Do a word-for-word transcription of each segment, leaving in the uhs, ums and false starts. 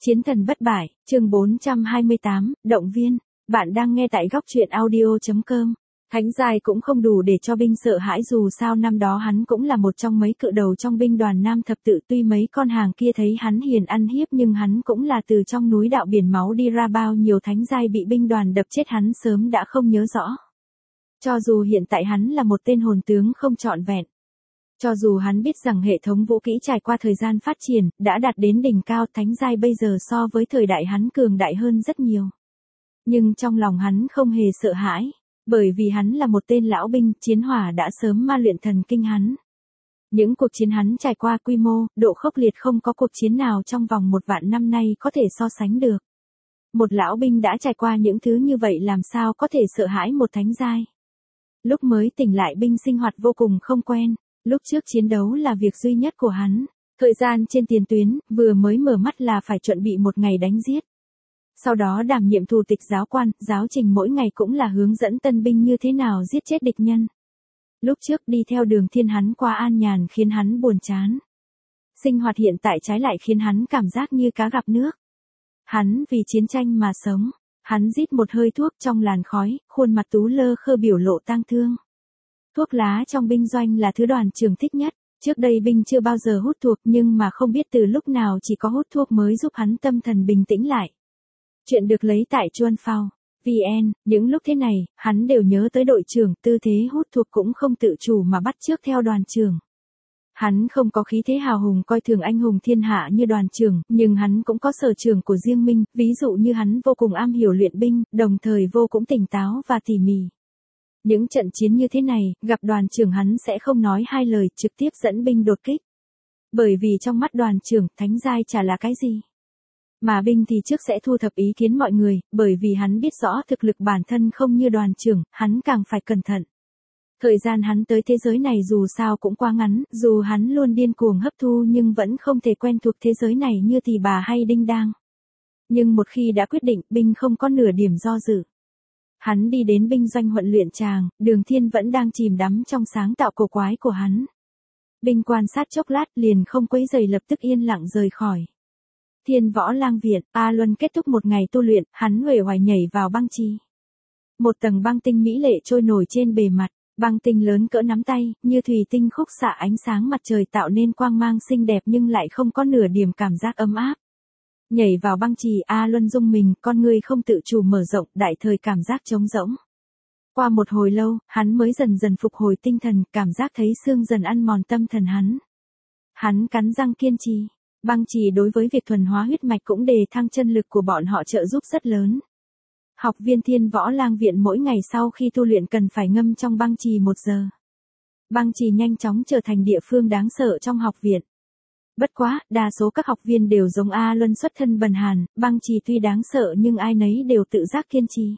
Chiến thần bất bại, chương bốn trăm hai mươi tám, động viên. Bạn đang nghe tại góc truyện audio chấm com. Thánh giai cũng không đủ để cho binh sợ hãi, dù sao năm đó hắn cũng là một trong mấy cự đầu trong binh đoàn Nam Thập Tự, tuy mấy con hàng kia thấy hắn hiền ăn hiếp nhưng hắn cũng là từ trong núi đạo biển máu đi ra, bao nhiêu thánh giai bị binh đoàn đập chết hắn sớm đã không nhớ rõ. Cho dù hiện tại hắn là một tên hồn tướng không trọn vẹn. Cho dù hắn biết rằng hệ thống vũ kỹ trải qua thời gian phát triển, đã đạt đến đỉnh cao, thánh giai bây giờ so với thời đại hắn cường đại hơn rất nhiều. Nhưng trong lòng hắn không hề sợ hãi, bởi vì hắn là một tên lão binh, chiến hỏa đã sớm ma luyện thần kinh hắn. Những cuộc chiến hắn trải qua quy mô, độ khốc liệt không có cuộc chiến nào trong vòng một vạn năm nay có thể so sánh được. Một lão binh đã trải qua những thứ như vậy làm sao có thể sợ hãi một thánh giai. Lúc mới tỉnh lại binh sinh hoạt vô cùng không quen. Lúc trước chiến đấu là việc duy nhất của hắn, thời gian trên tiền tuyến, vừa mới mở mắt là phải chuẩn bị một ngày đánh giết. Sau đó đảm nhiệm thủ tịch giáo quan, giáo trình mỗi ngày cũng là hướng dẫn tân binh như thế nào giết chết địch nhân. Lúc trước đi theo đường thiên hắn qua an nhàn khiến hắn buồn chán. Sinh hoạt hiện tại trái lại khiến hắn cảm giác như cá gặp nước. Hắn vì chiến tranh mà sống, hắn rít một hơi thuốc trong làn khói, khuôn mặt tú lơ khơ biểu lộ tang thương. Thuốc lá trong binh doanh là thứ đoàn trưởng thích nhất, trước đây binh chưa bao giờ hút thuốc nhưng mà không biết từ lúc nào chỉ có hút thuốc mới giúp hắn tâm thần bình tĩnh lại. Chuyện được lấy tại Chuan Phao, vê en, những lúc thế này, hắn đều nhớ tới đội trưởng, tư thế hút thuốc cũng không tự chủ mà bắt chước theo đoàn trưởng. Hắn không có khí thế hào hùng coi thường anh hùng thiên hạ như đoàn trưởng, nhưng hắn cũng có sở trường của riêng mình, ví dụ như hắn vô cùng am hiểu luyện binh, đồng thời vô cùng tỉnh táo và tỉ mỉ. Những trận chiến như thế này, gặp đoàn trưởng hắn sẽ không nói hai lời, trực tiếp dẫn binh đột kích. Bởi vì trong mắt đoàn trưởng, thánh giai chả là cái gì. Mà binh thì trước sẽ thu thập ý kiến mọi người, bởi vì hắn biết rõ thực lực bản thân không như đoàn trưởng, hắn càng phải cẩn thận. Thời gian hắn tới thế giới này dù sao cũng quá ngắn, dù hắn luôn điên cuồng hấp thu nhưng vẫn không thể quen thuộc thế giới này như Tỳ Bà hay Đinh Đang. Nhưng một khi đã quyết định, binh không có nửa điểm do dự. Hắn đi đến binh doanh huấn luyện tràng, Đường Thiên vẫn đang chìm đắm trong sáng tạo cổ quái của hắn. Binh quan sát chốc lát liền không quấy rầy, lập tức yên lặng rời khỏi. Thiên Võ Lang viện, A Luân kết thúc một ngày tu luyện, hắn uể oải nhảy vào băng trì. Một tầng băng tinh mỹ lệ trôi nổi trên bề mặt, băng tinh lớn cỡ nắm tay, như thủy tinh khúc xạ ánh sáng mặt trời tạo nên quang mang xinh đẹp nhưng lại không có nửa điểm cảm giác ấm áp. Nhảy vào băng trì, A Luân rung mình, con người không tự chủ mở rộng, đại thời cảm giác trống rỗng. Qua một hồi lâu, hắn mới dần dần phục hồi tinh thần, cảm giác thấy xương dần ăn mòn tâm thần hắn. Hắn cắn răng kiên trì. Băng trì đối với việc thuần hóa huyết mạch cũng đề thăng chân lực của bọn họ trợ giúp rất lớn. Học viên Thiên Võ Lang viện mỗi ngày sau khi tu luyện cần phải ngâm trong băng trì một giờ. Băng trì nhanh chóng trở thành địa phương đáng sợ trong học viện. Bất quá, đa số các học viên đều giống A Luân xuất thân bần hàn, băng trì tuy đáng sợ nhưng ai nấy đều tự giác kiên trì.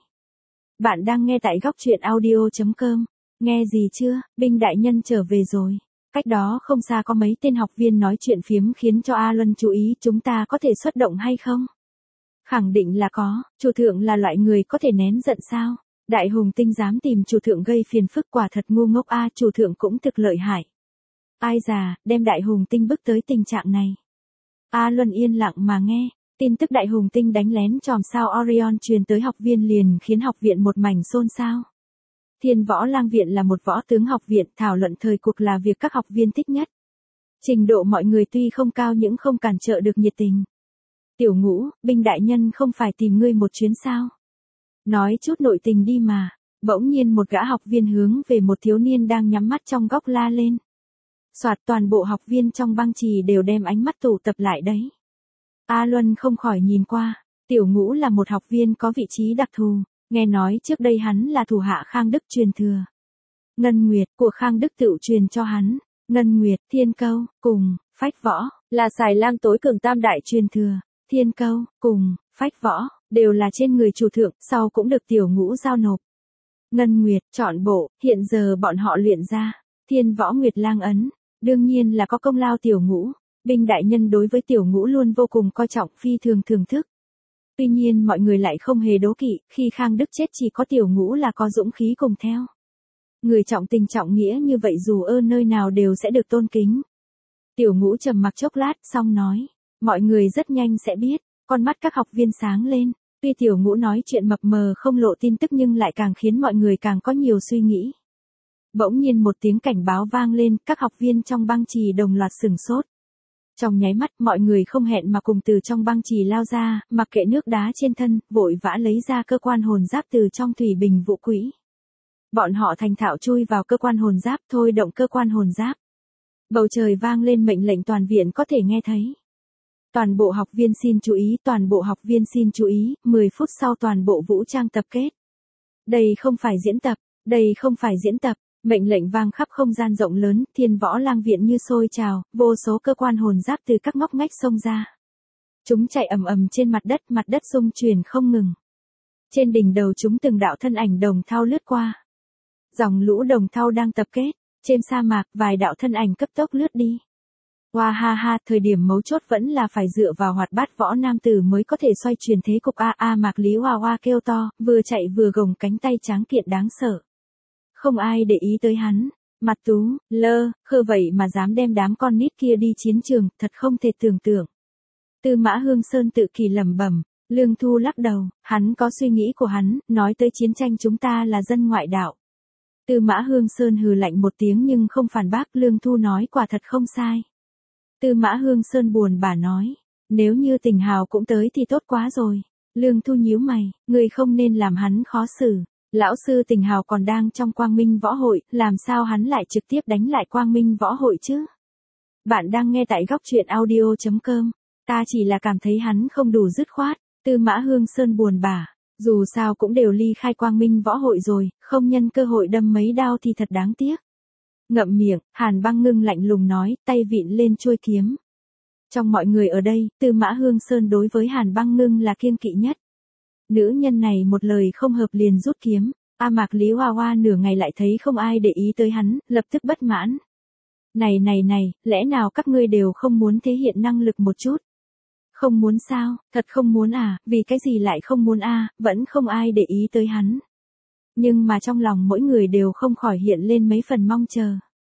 Bạn đang nghe tại góc truyện audio chấm com. Nghe gì chưa, binh đại nhân trở về rồi. Cách đó không xa có mấy tên học viên nói chuyện phiếm khiến cho A Luân chú ý, chúng ta có thể xuất động hay không? Khẳng định là có, chủ thượng là loại người có thể nén giận sao? Đại hùng tinh dám tìm chủ thượng gây phiền phức, quả thật ngu ngốc a, chủ thượng cũng thực lợi hại. Ai già, đem đại hùng tinh bức tới tình trạng này. A Luân yên lặng mà nghe, tin tức đại hùng tinh đánh lén chòm sao Orion truyền tới học viên liền khiến học viện một mảnh xôn xao. Thiên Võ Lang viện là một võ tướng học viện, thảo luận thời cuộc là việc các học viên thích nhất. Trình độ mọi người tuy không cao nhưng không cản trở được nhiệt tình. Tiểu Ngũ, binh đại nhân không phải tìm ngươi một chuyến sao? Nói chút nội tình đi mà. Bỗng nhiên một gã học viên hướng về một thiếu niên đang nhắm mắt trong góc la lên. Soạt, toàn bộ học viên trong băng trì đều đem ánh mắt tụ tập lại đấy. A Luân không khỏi nhìn qua. Tiểu Ngũ là một học viên có vị trí đặc thù. Nghe nói trước đây hắn là thủ hạ Khang Đức truyền thừa. Ngân Nguyệt của Khang Đức tự truyền cho hắn. Ngân Nguyệt, Thiên Câu, cùng, Phách Võ, là xài lang tối cường tam đại truyền thừa. Thiên Câu, cùng, Phách Võ, đều là trên người chủ thượng, sau cũng được Tiểu Ngũ giao nộp. Ngân Nguyệt, chọn bộ, hiện giờ bọn họ luyện ra. Thiên Võ Nguyệt Lang ấn, đương nhiên là có công lao Tiểu Ngũ. Binh đại nhân đối với Tiểu Ngũ luôn vô cùng coi trọng, phi thường thưởng thức. Tuy nhiên mọi người lại không hề đố kỵ, khi Khang Đức chết chỉ có Tiểu Ngũ là có dũng khí cùng theo. Người trọng tình trọng nghĩa như vậy dù ở nơi nào đều sẽ được tôn kính. Tiểu Ngũ trầm mặc chốc lát, xong nói, mọi người rất nhanh sẽ biết, Con mắt các học viên sáng lên, tuy Tiểu Ngũ nói chuyện mập mờ không lộ tin tức nhưng lại càng khiến mọi người càng có nhiều suy nghĩ. Bỗng nhiên một tiếng cảnh báo vang lên, các học viên trong băng chì đồng loạt sửng sốt. Trong nháy mắt mọi người không hẹn mà cùng từ trong băng chì lao ra, mặc kệ nước đá trên thân, vội vã lấy ra cơ quan hồn giáp từ trong thủy bình vũ quỹ. Bọn họ thành thạo chui vào cơ quan hồn giáp, thôi động cơ quan hồn giáp. Bầu trời vang lên mệnh lệnh toàn viện có thể nghe thấy. Toàn bộ học viên xin chú ý, toàn bộ học viên xin chú ý, mười phút sau toàn bộ vũ trang tập kết. Đây không phải diễn tập, đây không phải diễn tập, mệnh lệnh vang khắp không gian rộng lớn, Thiên Võ Lang viện như sôi trào, vô số cơ quan hồn giáp từ các ngóc ngách xông ra. Chúng chạy ầm ầm trên mặt đất, mặt đất rung chuyển không ngừng. Trên đỉnh đầu chúng từng đạo thân ảnh đồng thau lướt qua. Dòng lũ đồng thau đang tập kết, trên sa mạc vài đạo thân ảnh cấp tốc lướt đi. Hoa ha ha, thời điểm mấu chốt vẫn là phải dựa vào hoạt bát võ nam tử mới có thể xoay chuyển thế cục. A a Mạc Lý Hoa Hoa kêu to, vừa chạy vừa gồng cánh tay tráng kiện đáng sợ. Không ai để ý tới hắn, mặt tú, lơ, khơ vậy mà dám đem đám con nít kia đi chiến trường, thật không thể tưởng tượng. Tư Mã Hương Sơn tự kỳ lẩm bẩm, Lương Thu lắc đầu, hắn có suy nghĩ của hắn, nói tới chiến tranh chúng ta là dân ngoại đạo. Tư Mã Hương Sơn hừ lạnh một tiếng nhưng không phản bác, Lương Thu nói quả thật không sai. Tư Mã Hương Sơn buồn bã nói, nếu như Tình Hào cũng tới thì tốt quá rồi. Lương Thu nhíu mày, người không nên làm hắn khó xử. Lão sư Tình Hào còn đang trong Quang Minh Võ Hội, làm sao hắn lại trực tiếp đánh lại Quang Minh Võ Hội chứ? Bạn đang nghe tại góc truyện audio chấm com. Ta chỉ là cảm thấy hắn không đủ dứt khoát. Tư Mã Hương Sơn buồn bã, dù sao cũng đều ly khai Quang Minh Võ Hội rồi, không nhân cơ hội đâm mấy đao thì thật đáng tiếc. Ngậm miệng, Hàn Băng Ngưng lạnh lùng nói, tay vịn lên chuôi kiếm. Trong mọi người ở đây, Tư Mã Hương Sơn đối với Hàn Băng Ngưng là kiêng kỵ nhất. Nữ nhân này một lời không hợp liền rút kiếm, A Mạc Lý Hoa Hoa nửa ngày lại thấy không ai để ý tới hắn, lập tức bất mãn. Này này này, lẽ nào các ngươi đều không muốn thể hiện năng lực một chút? Không muốn sao, thật không muốn à, vì cái gì lại không muốn a à, vẫn không ai để ý tới hắn. Nhưng mà trong lòng mỗi người đều không khỏi hiện lên mấy phần mong chờ.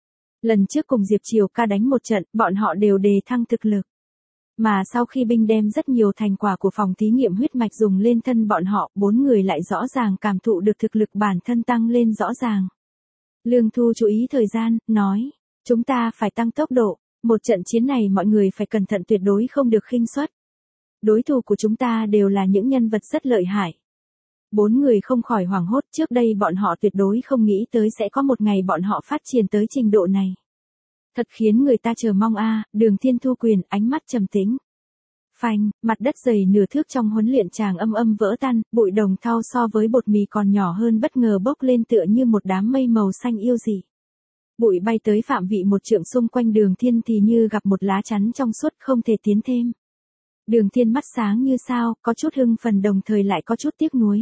Lần trước cùng Diệp Triều Ca đánh một trận, bọn họ đều đề thăng thực lực. Mà sau khi binh đem rất nhiều thành quả của phòng thí nghiệm huyết mạch dùng lên thân bọn họ, bốn người lại rõ ràng cảm thụ được thực lực bản thân tăng lên rõ ràng. Lương Thu chú ý thời gian, nói, chúng ta phải tăng tốc độ, một trận chiến này mọi người phải cẩn thận tuyệt đối không được khinh suất. Đối thủ của chúng ta đều là những nhân vật rất lợi hại. Bốn người không khỏi hoảng hốt, trước đây bọn họ tuyệt đối không nghĩ tới sẽ có một ngày bọn họ phát triển tới trình độ này. Thật khiến người ta chờ mong a. Đường Thiên thu quyền, ánh mắt trầm tĩnh. Phanh, mặt đất dày nửa thước trong huấn luyện tràng âm âm vỡ tan, bụi đồng thau so với bột mì còn nhỏ hơn bất ngờ bốc lên tựa như một đám mây màu xanh yêu dị. Bụi bay tới phạm vị một trượng xung quanh Đường Thiên thì như gặp một lá chắn trong suốt không thể tiến thêm. Đường Thiên mắt sáng như sao, có chút hưng phần đồng thời lại có chút tiếc nuối.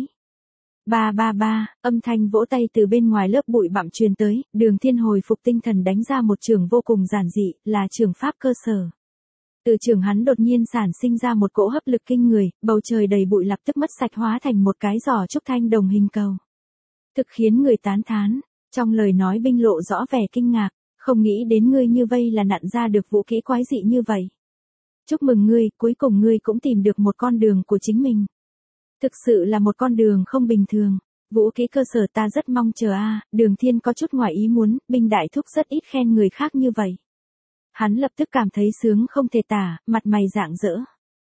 Ba ba ba, âm thanh vỗ tay từ bên ngoài lớp bụi bặm truyền tới, Đường Thiên hồi phục tinh thần đánh ra một trường vô cùng giản dị, là trường pháp cơ sở. Từ trường hắn đột nhiên sản sinh ra một cỗ hấp lực kinh người, bầu trời đầy bụi lập tức mất sạch hóa thành một cái giỏ trúc thanh đồng hình cầu. Thực khiến người tán thán, trong lời nói binh lộ rõ vẻ kinh ngạc, không nghĩ đến ngươi như vây là nặn ra được vũ khí quái dị như vậy. Chúc mừng ngươi, cuối cùng ngươi cũng tìm được một con đường của chính mình. Thực sự là một con đường không bình thường. Vũ khí cơ sở ta rất mong chờ a. À, Đường Thiên có chút ngoài ý muốn, binh đại thúc rất ít khen người khác như vậy. Hắn lập tức cảm thấy sướng không thể tả, mặt mày rạng rỡ.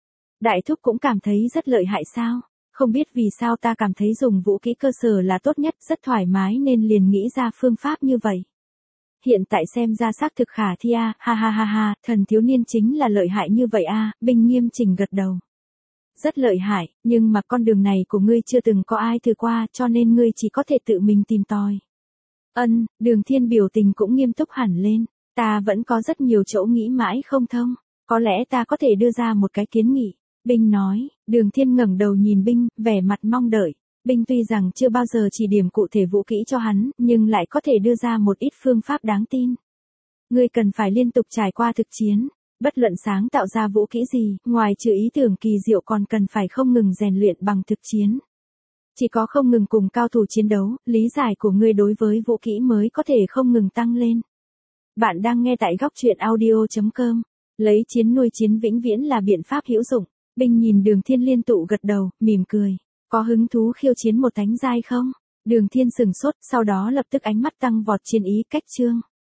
Đại thúc cũng cảm thấy rất lợi hại sao? Không biết vì sao ta cảm thấy dùng vũ khí cơ sở là tốt nhất, rất thoải mái nên liền nghĩ ra phương pháp như vậy. Hiện tại xem ra xác thực khả thi a, ha ha ha ha, thần thiếu niên chính là lợi hại như vậy a, à, binh nghiêm chỉnh gật đầu. Rất lợi hại, nhưng mà con đường này của ngươi chưa từng có ai thử qua cho nên ngươi chỉ có thể tự mình tìm tòi. Ân, Đường Thiên biểu tình cũng nghiêm túc hẳn lên, ta vẫn có rất nhiều chỗ nghĩ mãi không thông, có lẽ ta có thể đưa ra một cái kiến nghị. Binh nói, Đường Thiên ngẩng đầu nhìn Binh, vẻ mặt mong đợi. Binh tuy rằng chưa bao giờ chỉ điểm cụ thể vũ kỹ cho hắn, nhưng lại có thể đưa ra một ít phương pháp đáng tin. Ngươi cần phải liên tục trải qua thực chiến, bất luận sáng tạo ra vũ kỹ gì, ngoài trừ ý tưởng kỳ diệu còn cần phải không ngừng rèn luyện bằng thực chiến. Chỉ có không ngừng cùng cao thủ chiến đấu, lý giải của ngươi đối với vũ kỹ mới có thể không ngừng tăng lên. Bạn đang nghe tại góc truyện audio chấm com, lấy chiến nuôi chiến vĩnh viễn là biện pháp hữu dụng. Binh nhìn Đường Thiên liên tụ gật đầu, mỉm cười. Có hứng thú khiêu chiến một thánh giai không? Đường Thiên sừng sốt, sau đó lập tức ánh mắt tăng vọt chiến ý cách chương.